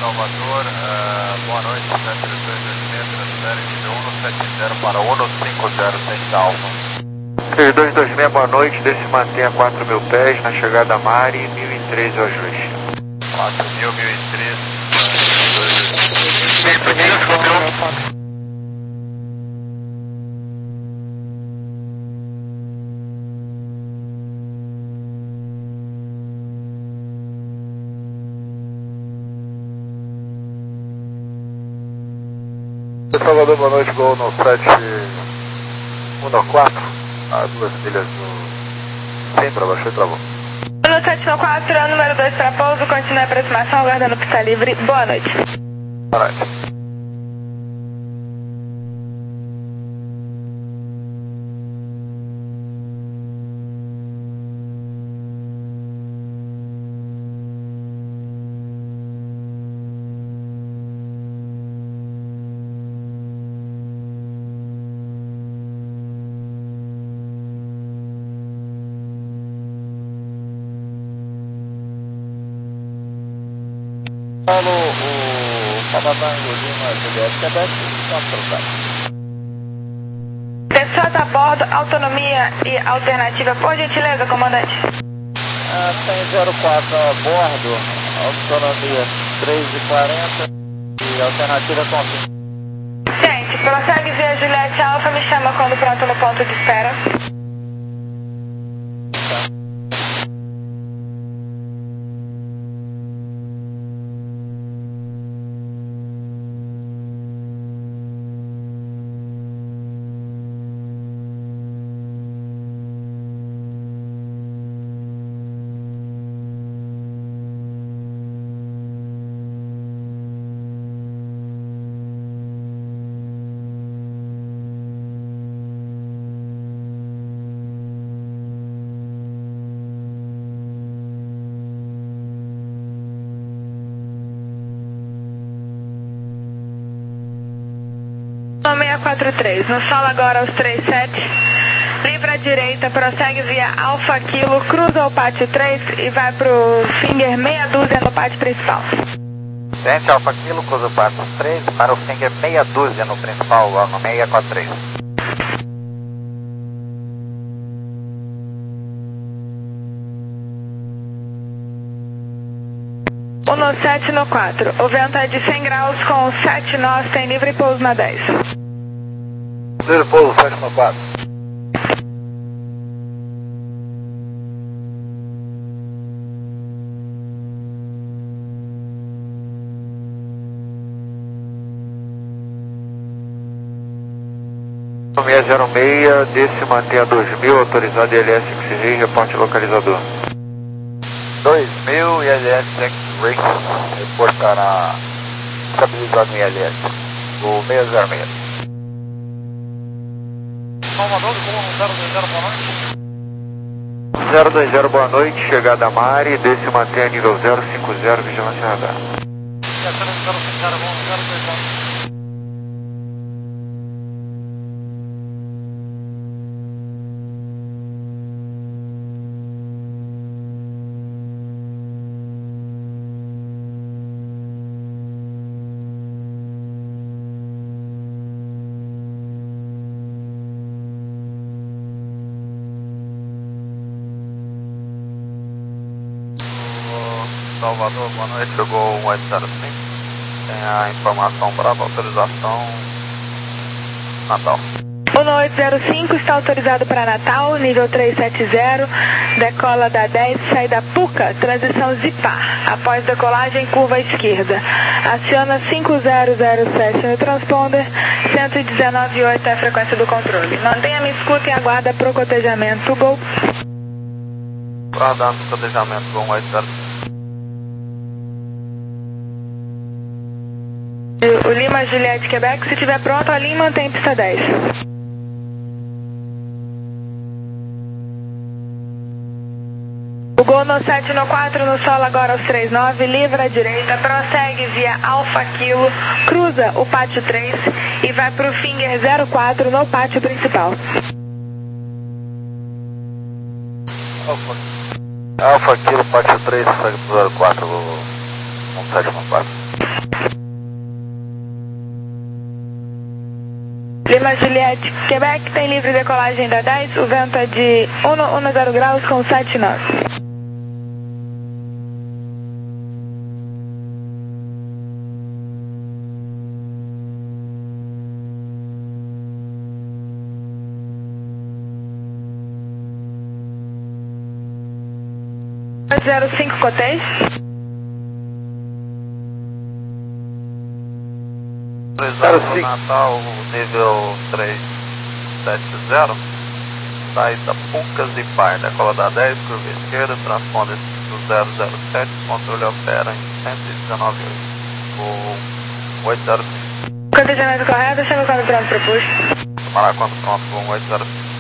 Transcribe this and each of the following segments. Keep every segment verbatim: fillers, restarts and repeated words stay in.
Salvador, uh, boa noite, sete três dois seis, transfere de um no sete zero para um no cinco zero, seis Alfa. três dois dois seis, boa noite, desce e mantenha quatro mil pés na chegada a Mari, mil e três o ajuste. quatro mil, mil e três, dois dois dois. Salvador, boa noite, gol no sete um quatro, a duas milhas no centro, abaixou e travou. No sete um quatro, número dois para pouso, continue a aproximação, aguardando pista livre, boa noite. Boa noite. Paulo, o Papatango Lima, Juliette, Quebec, estamos trocados. Pessoas a bordo, autonomia e alternativa, por gentileza, comandante. Ah, tem zero quatro a bordo, autonomia três e quarenta e alternativa com... Gente, prossegue via Juliette Alfa, me chama quando pronto no ponto de espera. seis quatro três, no solo agora aos três sete, livre à direita, prossegue via Alfa Kilo, cruza o pátio três e vai pro Finger meia dúzia no pátio principal. Gente, Alfa Kilo, cruza o pátio três para o Finger meia dúzia no principal, lá no seis quatro três. um no sete no quatro, o vento é de cem graus com sete nós, tem livre pouso na dez. Livre pouso, sete no quatro. seis zero seis, desce e mantém a dois mil, autorizado I L S X-Ray, reporte localizador. dois mil I L S X-Ray, reportará estabilizado em I L S, o seis zero seis. Salvador, zero dois zero, boa noite. zero dois zero, boa noite, chegada a Mari, desce e mantém a nível zero cinco zero, vigilância radar. zero cinco zero, zero dois zero. Salvador, boa noite, chegou o oito zero cinco, tem a informação brava, autorização Natal. um oito zero cinco está autorizado para Natal, nível três sete zero, decola da dez, sai da Puca, transição Zipar, após decolagem curva à esquerda, aciona cinco zero zero sete no transponder, cento e dezenove vírgula oito é a frequência do controle. Mantenha-me escuta e aguarda pro cotejamento, Gol. Aguardando o cotejamento, Gol oito zero cinco. O Lima Juliette Quebec, se estiver pronto, a Lima mantém pista dez. O Gol no sete no quatro, no solo agora aos três nove, livre à direita, prossegue via Alfa Kilo, cruza o pátio três e vai pro Finger zero quatro no pátio principal. Alfa Kilo, pátio três, segue pro zero quatro, um sete quatro. Lima Juliette, Quebec, tem livre decolagem da dez, o vento é de dez graus com sete nós. zero cinco Cotéis. Autorizado Natal, nível três sete zero, saída Pucas e Par, decola da dez, curva esquerda, transponder do zero zero sete, controle opera em cento e dezenove voo oito zero cinco. Condicionamento correto, chama quando pronto para push. Tomará quando pronto, voo oito zero cinco.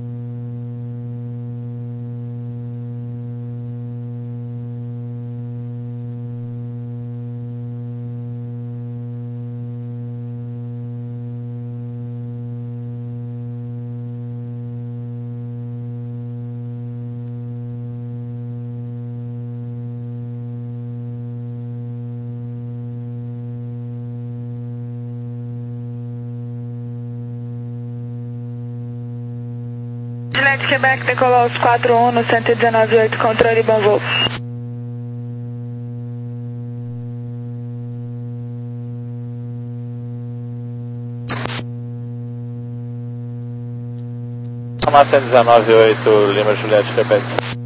Juliette Quebec decolou aos quatro um no cento e dezenove ponto oito, controle bom voo. cento e dezenove ponto oito, Lima Juliette Quebec.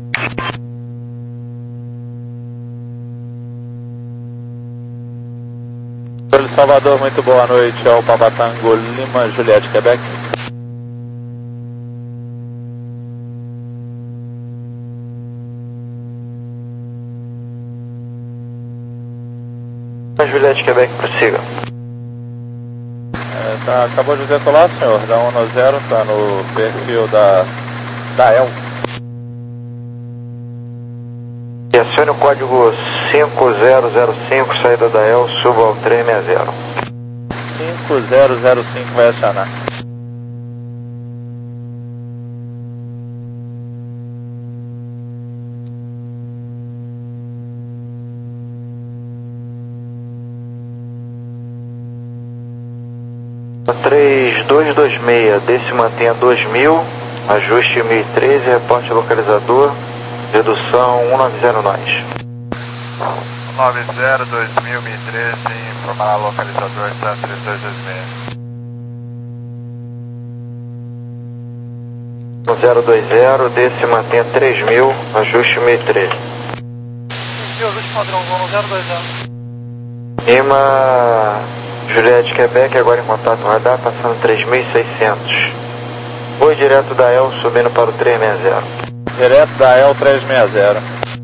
Salvador, muito boa noite, ao Papatango, Lima Juliette Quebec. Juliette Quebec, prossiga. É, tá, acabou de decolar, senhor, da um no zero, tá no perfil da, da E L. E acione o código cinco zero zero cinco, saída da E L, suba ao três seis zero. cinco zero zero cinco vai acionar. três dois dois seis, desce mantenha dois mil, ajuste mil e treze, reporte localizador, redução cento e noventa nós. noventa, dois mil, mil e treze, informará localizador três três dois dois seis. zero dois zero, desce mantenha três mil, ajuste mil e treze. Ajuste padrão, vamos zero dois zero. Lima Juliette Quebec, agora em contato radar, passando três mil e seiscentos. Voo direto da E L, subindo para o três seis zero. Direto da E L três seis zero.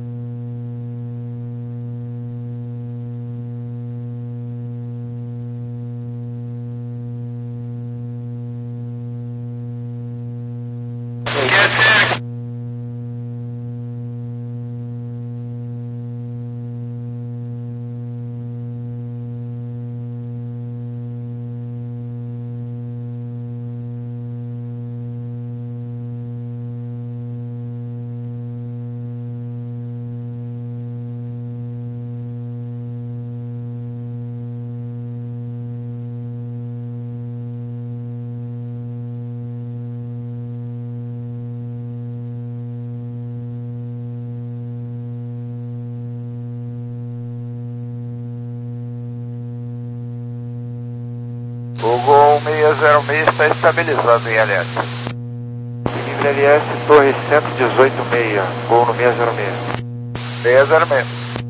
O Gol seis zero seis está estabilizado em L S. Livre L S, torre cento e dezoito ponto seis, Gol no seis zero seis. seis zero seis.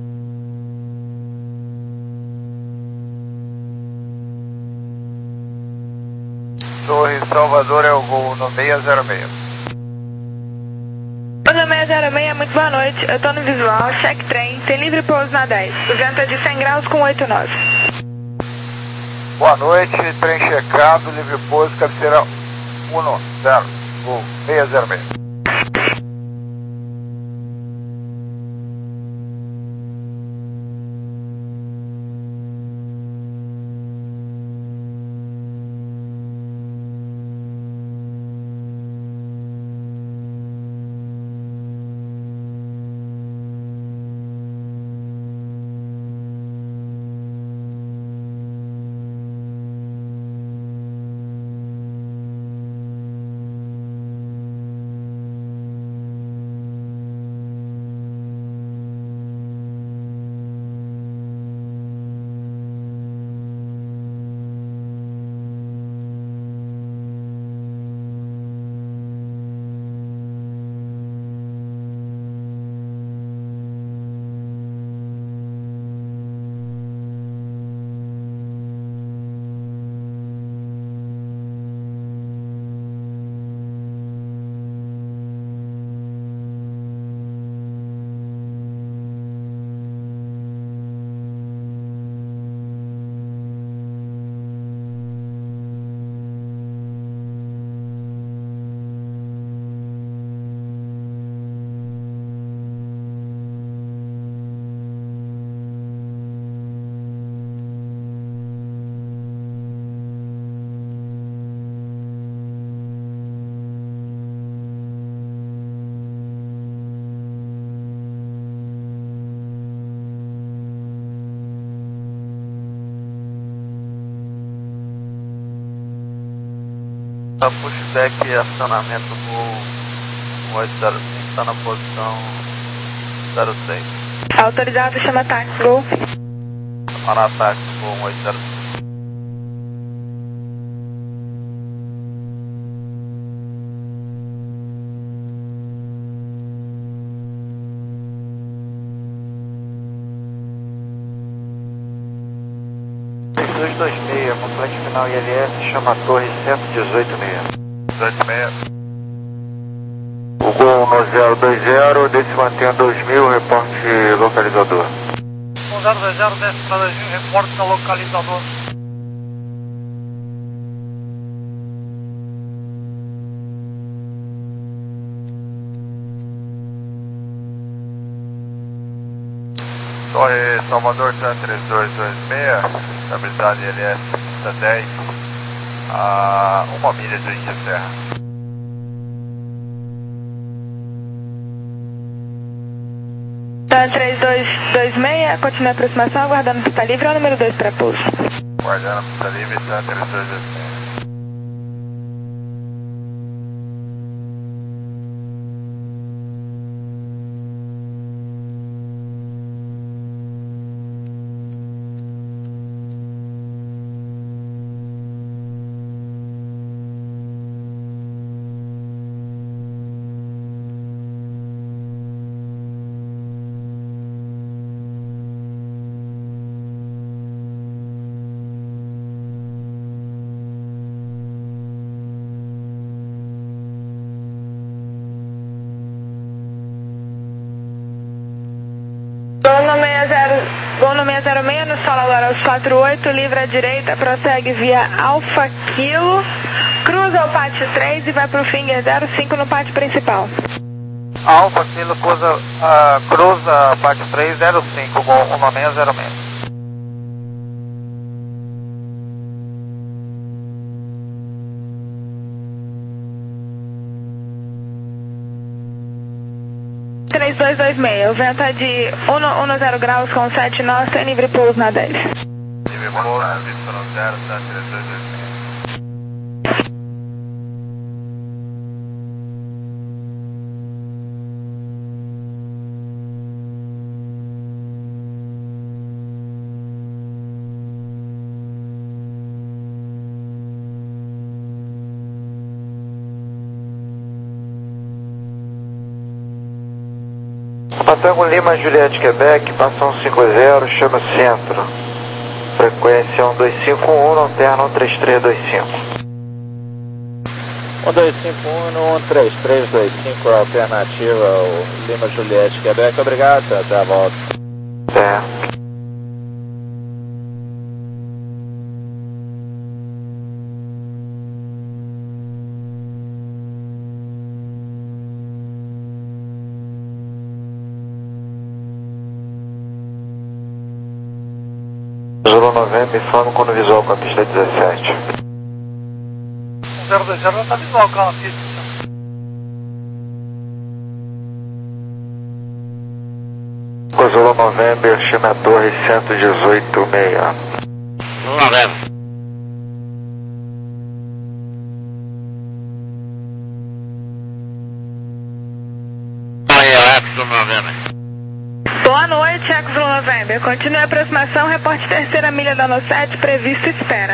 Torre Salvador é o Gol no seis zero seis. Usa seis zero seis, muito boa noite, eu tô no visual, check trem, tem livre pouso na dez, o vento é de cem graus com oito nós. Boa noite, trem checado, livre pouso, cabeceira um zero, Gol seis zero seis. A pushback e acionamento do oito zero cinco está na posição zero seis. Autorizado, chama táxi, gol. Para ataque com oito zero cinco. dois dois seis, complete final I L S, chama a torre cento e dezoito seis. dezoito seis. O Gol no zero dois zero, desce mantendo dois mil, reporte localizador. No zero dois zero, desce para dois mil, reporte da localizador. Torre Salvador cento e três dois dois seis, estabilidade L S dez, a uma milha de Índia Serra. Então, três dois dois seis, continue a aproximação, aguardando pista livre, é o número dois para pouso. Guardando pista livre, cento e três dois dois seis. Gol no seis zero seis, no solo agora aos quatro oito, livre à direita, prossegue via Alfa Kilo, cruza o pátio três e vai para o Finger zero cinco no pátio principal. Alfa Kilo cruza, uh, cruza pátio três zero cinco, Gol no seis zero seis. três dois dois seis, o vento é de dez graus com sete nós, tem livre pouso na dez. Livre pouso, Vitor zero, três dois dois seis. Patango Lima, Juliette, Quebec, passa um cinco zero, chama centro. Frequência um dois cinco um, lanterna um três três dois cinco. um dois cinco um, um três três dois cinco, alternativa, o Lima, Juliette, Quebec, obrigado, até a volta. É. Zulu noventa, informa quando visual com a pista dezessete. zero dois zero não está visual com a pista. Zulu November, chame a torre cento e dezoito seis. Zulu November. Zulu November. Boa noite, Eco Zulu November. Continue a aproximação, reporte terceira milha da No sete, previsto espera.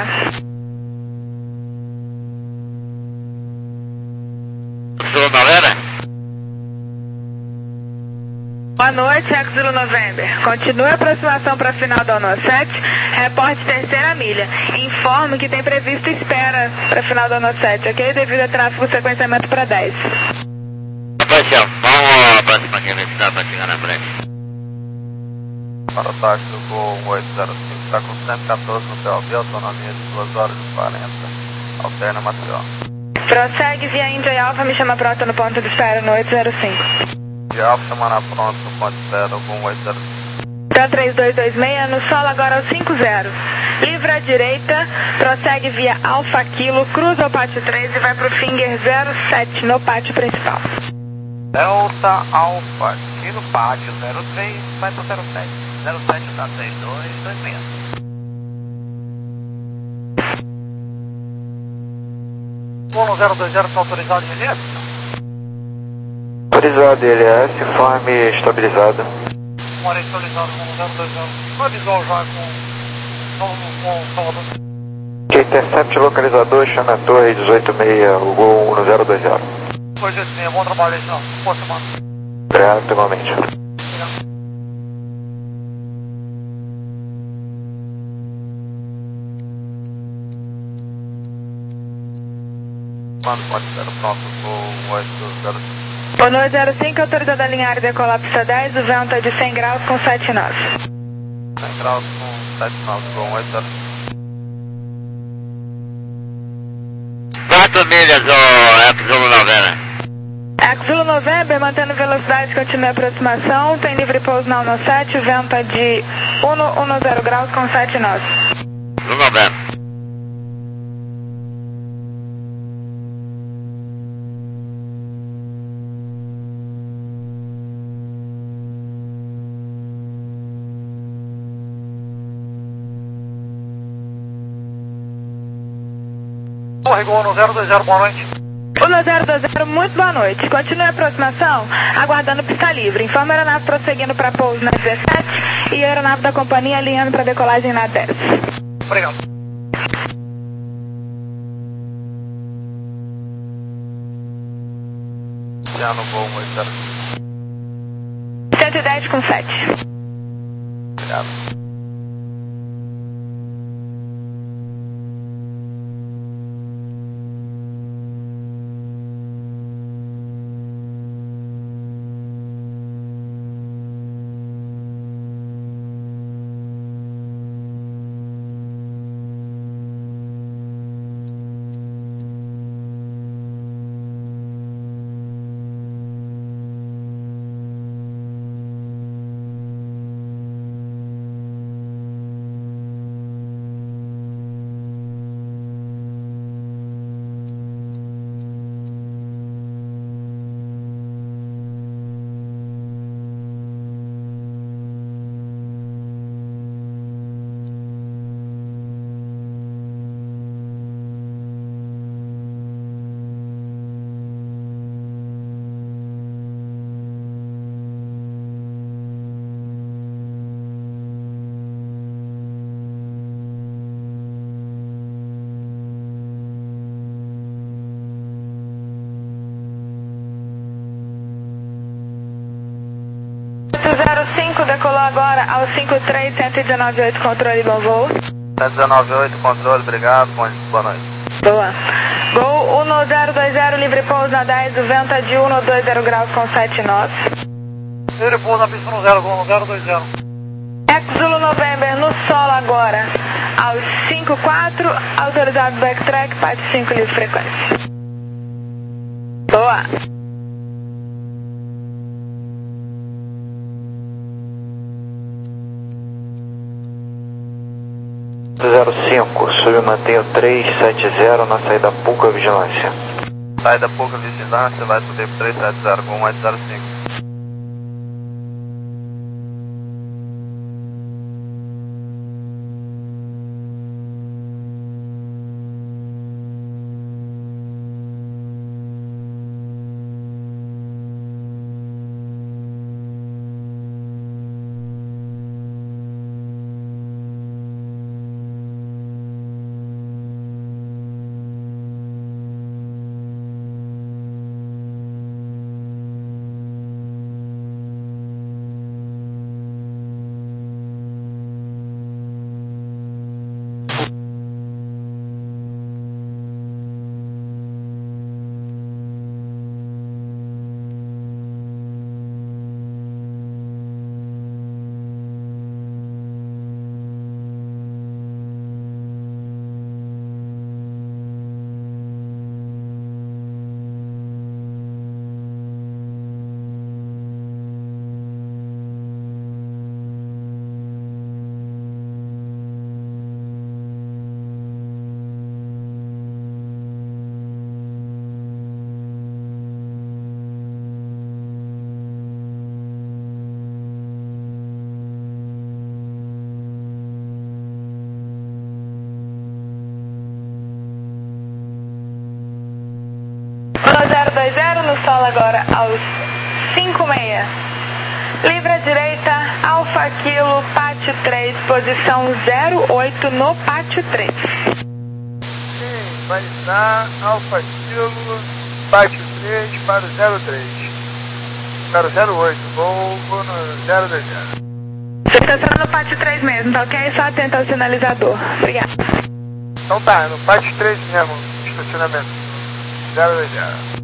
Zulu November. Boa noite, Eco Zulu November. Continue a aproximação para a final da No sete, reporte terceira milha. Informe que tem previsto espera para a final da No sete, ok? Devido a tráfego sequenciamento para dez. Rapaziada, vamos a próxima aqui, ver se dá para chegar na frente. Para o táxi do Gol oito zero cinco, está com cento e quatorze no P O B, autonomia de duas horas e quarenta, alterna Maceió. Prossegue via Índia e Alfa, me chama pronta no ponto de espera no oito zero cinco. De Alfa chamando a pronto no ponto de espera, Gol oito zero cinco. Tá três dois dois seis, no solo agora ao cinco zero. Livre à direita, prossegue via Alfa Kilo, cruza o pátio três e vai para o Finger zero sete no pátio principal. Delta Alfa, aqui no pátio zero três, vai para o zero sete. zero sete está três dois dois seis. um zero dois zero está autorizado de L S? Autorizado, L S, forme estabilizado. Mora estabilizado com um zero dois zero. Qual é visual já com, com, com Salvador? Que intercept localizador, chama a torre dezoito seis, o Gol um zero dois zero. Pois é, sim, bom trabalho aí, senhor. Boa semana. Obrigado, igualmente. Obrigado. Mano, pode ser pronto com o oito zero cinco. O noite zero cinco, autorizado a alinhar e decolar pista dez, o vento é de cem graus com sete nove. cem graus com sete nove, com oito zero cinco. Quatro milhas, ô Epsilon Novena. Zulu November, mantendo velocidade, continua a aproximação, tem livre pouso na um sete, o vento é de cento e dez graus com sete nove. Zulu Novena. Torre um zero dois zero, boa noite. um zero dois zero, muito boa noite. Continue a aproximação, aguardando pista livre. Informa a aeronave prosseguindo para pouso na dezessete e a aeronave da companhia alinhando para decolagem na dez. Obrigado. Já no voo oito zero cinco. cento e dez com sete. Obrigado. zero cinco, decolou agora ao cinco três, cento e dezenove oito, controle, bom voo. cento e dezenove oito, controle, obrigado, boa noite. Boa. Gol um zero dois zero, livre pouso na dez, o vento é de cento e vinte graus com sete nove. Livre pouso na pista no zero, um zero dois zero. Zulu November no solo agora, aos cinco quatro, autorizado backtrack, parte cinco, livre frequência. Boa. zero cinco, submantenha três sete zero na saída Puca Vigilância. Saída Puca Vigilância, vai subir para três sete zero com oito zero cinco. o solo agora aos cinco meia. Livre à direita, Alfa Kilo, pátio três, posição zero oito no pátio três. Sim, vai dar Alfa Kilo, pátio três para o zero três. Para o zero oito, Volvo no zero dois zero. Você estaciona no pátio três mesmo, tá ok? Só atenta ao sinalizador. Obrigada. Então tá, no pátio três mesmo, estacionamento zero dois zero.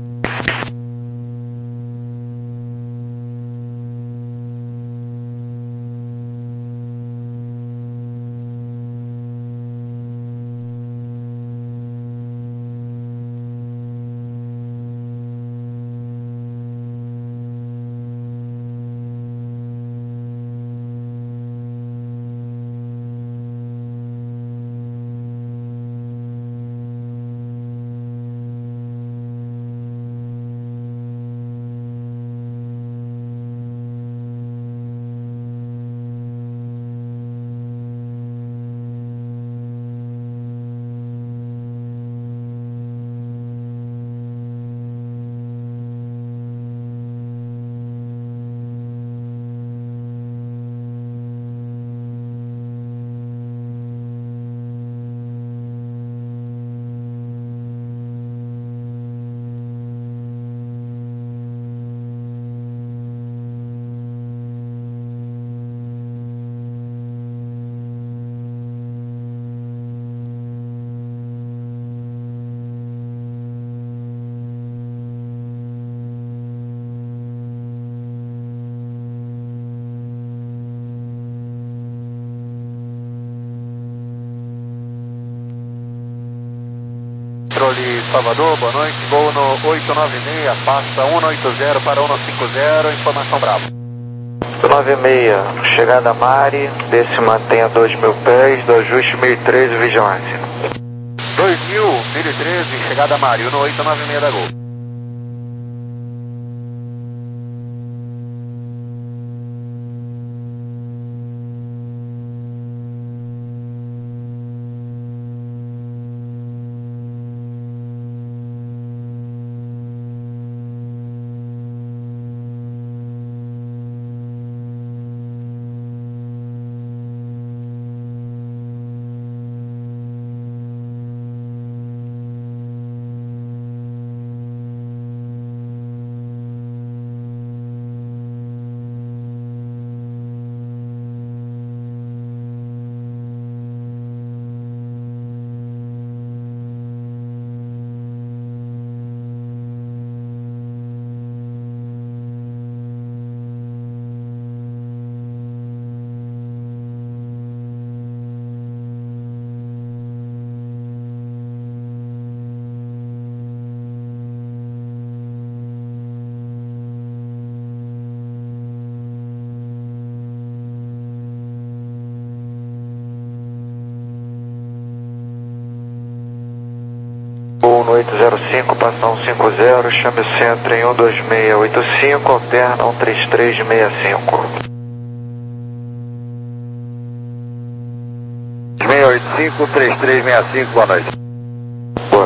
Controle Salvador, boa noite, voo no oito nove seis, passa um oito zero para um cinco zero, informação Bravo. nove seis, chegada Mari, desce mantenha dois mil pés, do ajuste mil e treze, vigilância. dois mil, mil e treze, chegada Mari, no oito nove seis da Gol. oito zero cinco, passa um cinco zero, chame o centro em um dois seis oito cinco, alterna um três três seis cinco. seis oito cinco, três três seis cinco, boa noite. Boa.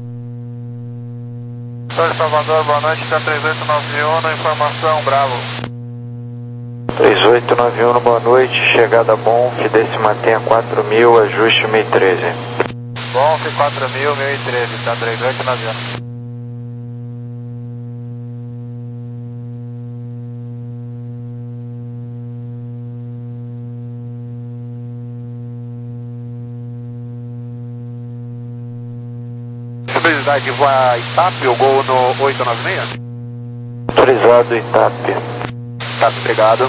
São Salvador, boa noite, está três oito nove um, na informação Bravo. três oito nove um, boa noite, chegada Bonf, desce mantenha quatro mil, ajuste mil e treze. Bonf quatro mil, mil e treze, está três oito nove um. Visibilidade voa Itape, o Gol no oito nove seis? Autorizado Itape. Tá, obrigado.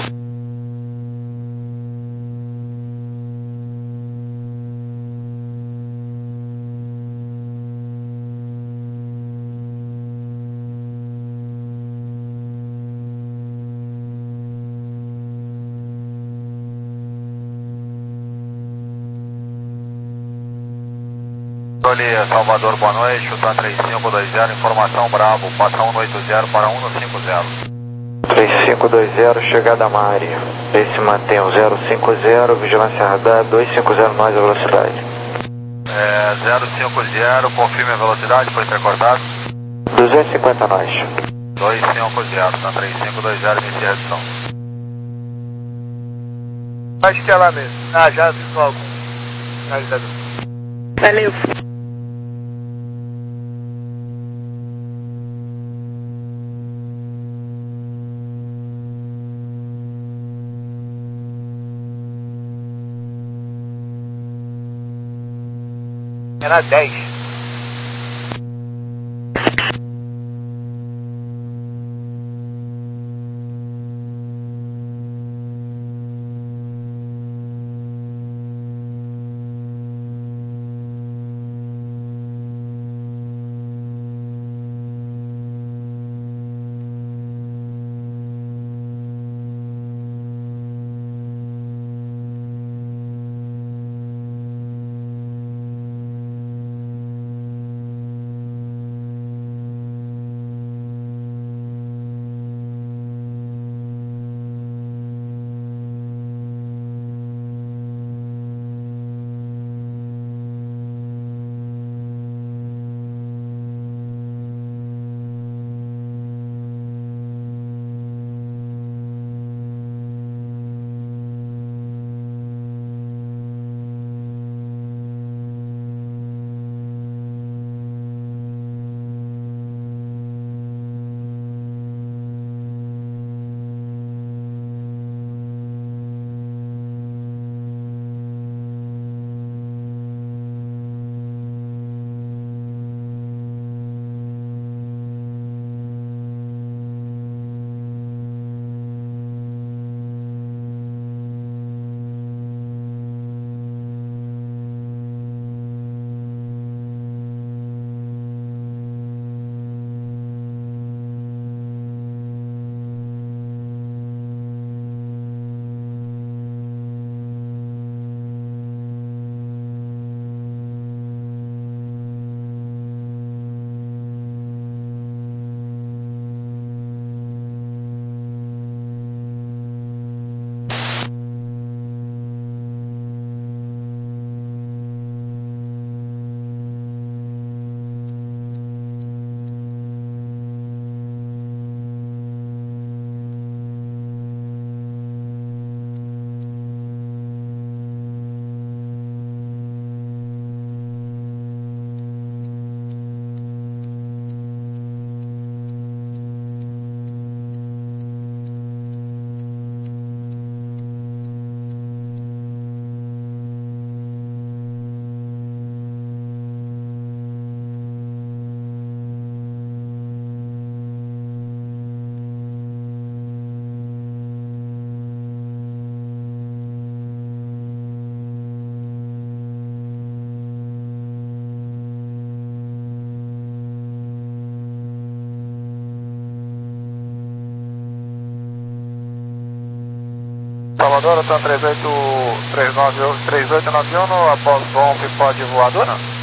Controle Salvador, boa noite, tá três cinco dois zero, informação Bravo, passa um oito zero para um cinco zero. três cinco dois zero, chegada Mari, desce mantenha um zero cinco zero, vigilância radar dois cinco zero mais a velocidade. É, zero cinco zero, confirme a velocidade, foi recortado. duzentos e cinquenta nós. dois cinco zero, tá três cinco dois zero, inicia a redução. Acho que é lá mesmo. Ah, já avisou algum finalizador. Valeu. Era dez. Salvador, Tan três oito nove um, após o P pode voadora?